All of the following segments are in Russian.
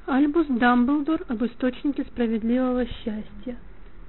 Альбус Дамблдор об источнике справедливого счастья.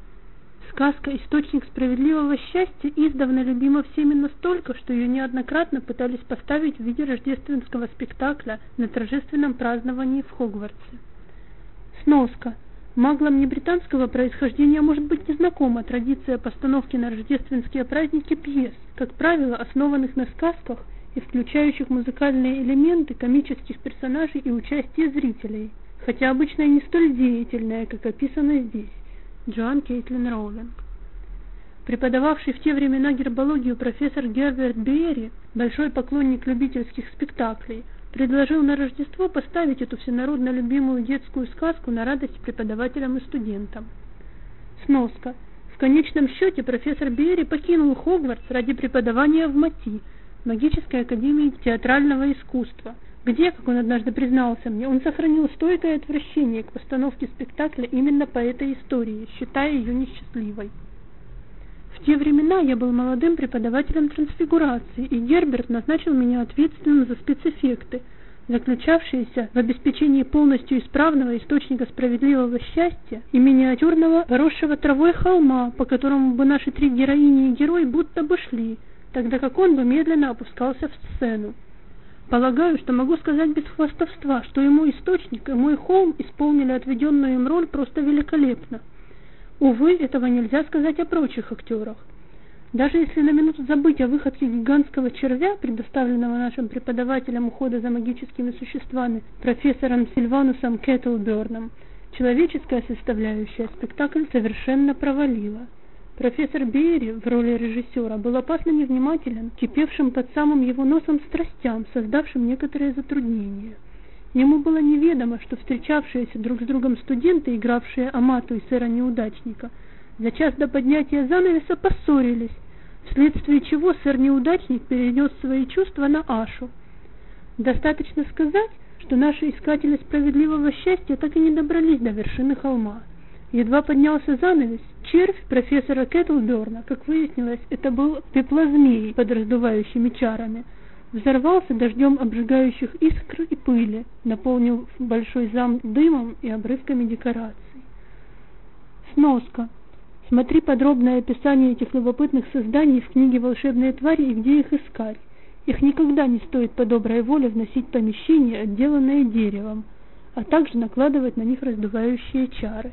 Сказка «Источник справедливого счастья» издавна любима всеми настолько, что ее неоднократно пытались поставить в виде рождественского спектакля на торжественном праздновании в Хогвартсе. Сноска. Маглам небританского происхождения может быть незнакома традиция постановки на рождественские праздники пьес, как правило, основанных на сказках и включающих музыкальные элементы, комических персонажей и участие зрителей, хотя обычно и не столь деятельная, как описано здесь. Джоан Кейтлин Роулинг. Преподававший в те времена гербологию профессор Герберт Биери, большой поклонник любительских спектаклей, предложил на Рождество поставить эту всенародно любимую детскую сказку на радость преподавателям и студентам. Сноска. В конечном счете профессор Биери покинул Хогвартс ради преподавания в МАТИ, Магической академии театрального искусства, где, как он однажды признался мне, он сохранил стойкое отвращение к постановке спектакля именно по этой истории, считая ее несчастливой. В те времена я был молодым преподавателем трансфигурации, и Герберт назначил меня ответственным за спецэффекты, заключавшиеся в обеспечении полностью исправного источника справедливого счастья и миниатюрного поросшего травой холма, по которому бы наши три героини и герой будто бы шли, тогда как он бы медленно опускался в сцену. Полагаю, что могу сказать без хвастовства, что и мой источник, и мой холм исполнили отведенную им роль просто великолепно. Увы, этого нельзя сказать о прочих актерах. Даже если на минуту забыть о выходке гигантского червя, предоставленного нашим преподавателем ухода за магическими существами, профессором Сильванусом Кеттлберном, человеческая составляющая спектакль совершенно провалила. Профессор Биери в роли режиссера был опасно невнимателен к кипевшим под самым его носом страстям, создавшим некоторые затруднения. Ему было неведомо, что встречавшиеся друг с другом студенты, игравшие Амату и сэра Неудачника, за час до поднятия занавеса поссорились, вследствие чего сэр Неудачник перенес свои чувства на Ашу. Достаточно сказать, что наши искатели справедливого счастья так и не добрались до вершины холма. Едва поднялся занавес, червь профессора Кеттлберна, как выяснилось, это был пеплозмей под раздувающими чарами, взорвался дождем обжигающих искр и пыли, наполнив большой зал дымом и обрывками декораций. Сноска. Смотри подробное описание этих любопытных созданий в книге «Волшебные твари» и где их искать. Их никогда не стоит по доброй воле вносить в помещение, отделанное деревом, а также накладывать на них раздувающие чары.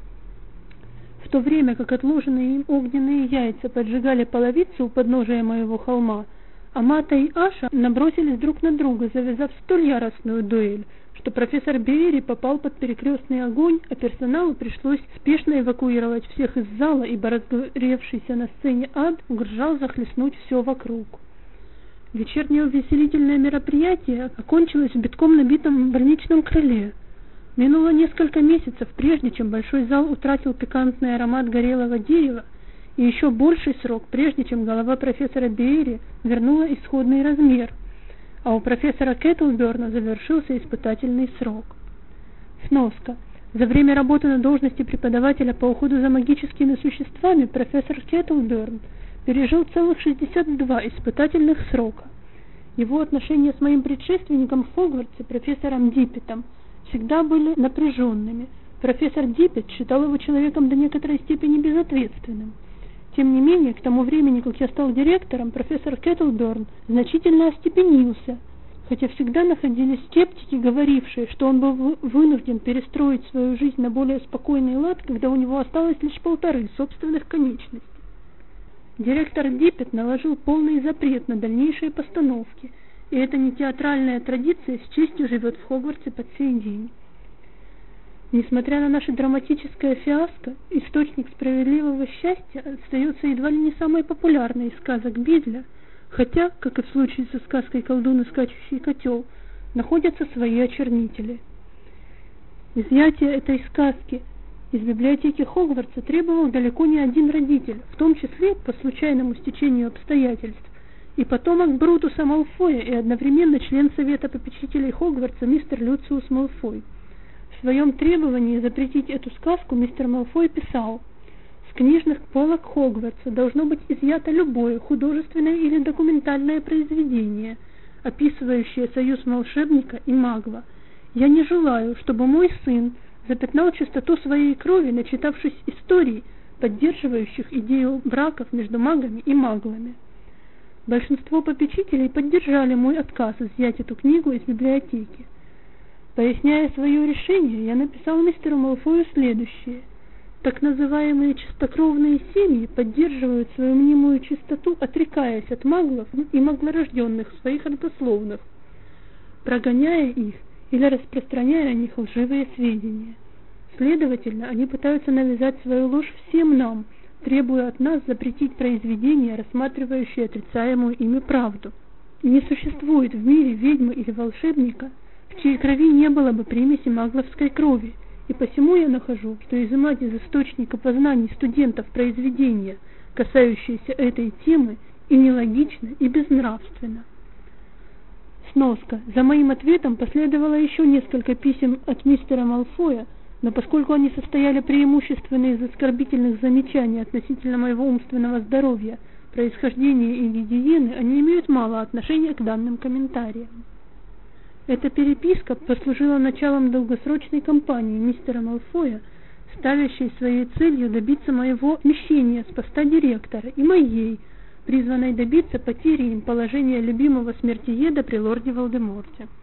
В то время как отложенные им огненные яйца поджигали половицу у подножия моего холма, Амата и Аша набросились друг на друга, завязав столь яростную дуэль, что профессор Биери попал под перекрестный огонь, а персоналу пришлось спешно эвакуировать всех из зала, ибо разгоревшийся на сцене ад угрожал захлестнуть все вокруг. Вечернее увеселительное мероприятие окончилось в битком набитом больничном крыле. Минуло несколько месяцев, прежде чем большой зал утратил пикантный аромат горелого дерева, и еще больший срок, прежде чем голова профессора Биери вернула исходный размер, а у профессора Кеттлберна завершился испытательный срок. Сноска. За время работы на должности преподавателя по уходу за магическими существами профессор Кеттлберн пережил целых 62 испытательных срока. Его отношения с моим предшественником в Хогвартсе, профессором Диппетом, всегда были напряженными. Профессор Диппет считал его человеком до некоторой степени безответственным. Тем не менее, к тому времени, как я стал директором, профессор Кеттлберн значительно остепенился, хотя всегда находились скептики, говорившие, что он был вынужден перестроить свою жизнь на более спокойный лад, когда у него осталось лишь 1,5 собственных конечностей. Директор Диппет наложил полный запрет на дальнейшие постановки, и эта нетеатральная традиция с честью живет в Хогвартсе по сей день. Несмотря на наше драматическое фиаско, источник справедливого счастья остается едва ли не самой популярной из сказок Бидля, хотя, как и в случае со сказкой «Колдун и скачущий котел», находятся свои очернители. Изъятие этой сказки из библиотеки Хогвартса требовал далеко не один родитель, в том числе по случайному стечению обстоятельств, и потомок Брутуса Малфоя и одновременно член Совета попечителей Хогвартса мистер Люциус Малфой. В своем требовании запретить эту сказку мистер Малфой писал: «С книжных полок Хогвартса должно быть изъято любое художественное или документальное произведение, описывающее союз волшебника и магла, Я не желаю, чтобы мой сын запятнал чистоту своей крови, начитавшись историй, поддерживающих идею браков между магами и маглами. Большинство попечителей поддержали мой отказ изъять эту книгу из библиотеки. Поясняя свое решение, я написал мистеру Малфою следующее. Так называемые чистокровные семьи поддерживают свою мнимую чистоту, отрекаясь от маглов и маглорожденных своих родословных, прогоняя их или распространяя о них лживые сведения. Следовательно, они пытаются навязать свою ложь всем нам, требуя от нас запретить произведения, рассматривающие отрицаемую ими правду. И не существует в мире ведьмы или волшебника, в чьей крови не было бы примеси магловской крови, и посему я нахожу, что изымать из источника познаний студентов произведения, касающиеся этой темы, и нелогично, и безнравственно. Сноска. За моим ответом последовало еще несколько писем от мистера Малфоя, но поскольку они состояли преимущественно из оскорбительных замечаний относительно моего умственного здоровья, происхождения и гигиены, они имеют мало отношения к данным комментариям. Эта переписка послужила началом долгосрочной кампании мистера Малфоя, ставящей своей целью добиться моего смещения с поста директора, и моей, призванной добиться потери им положения любимого смертиеда при лорде Волдеморте.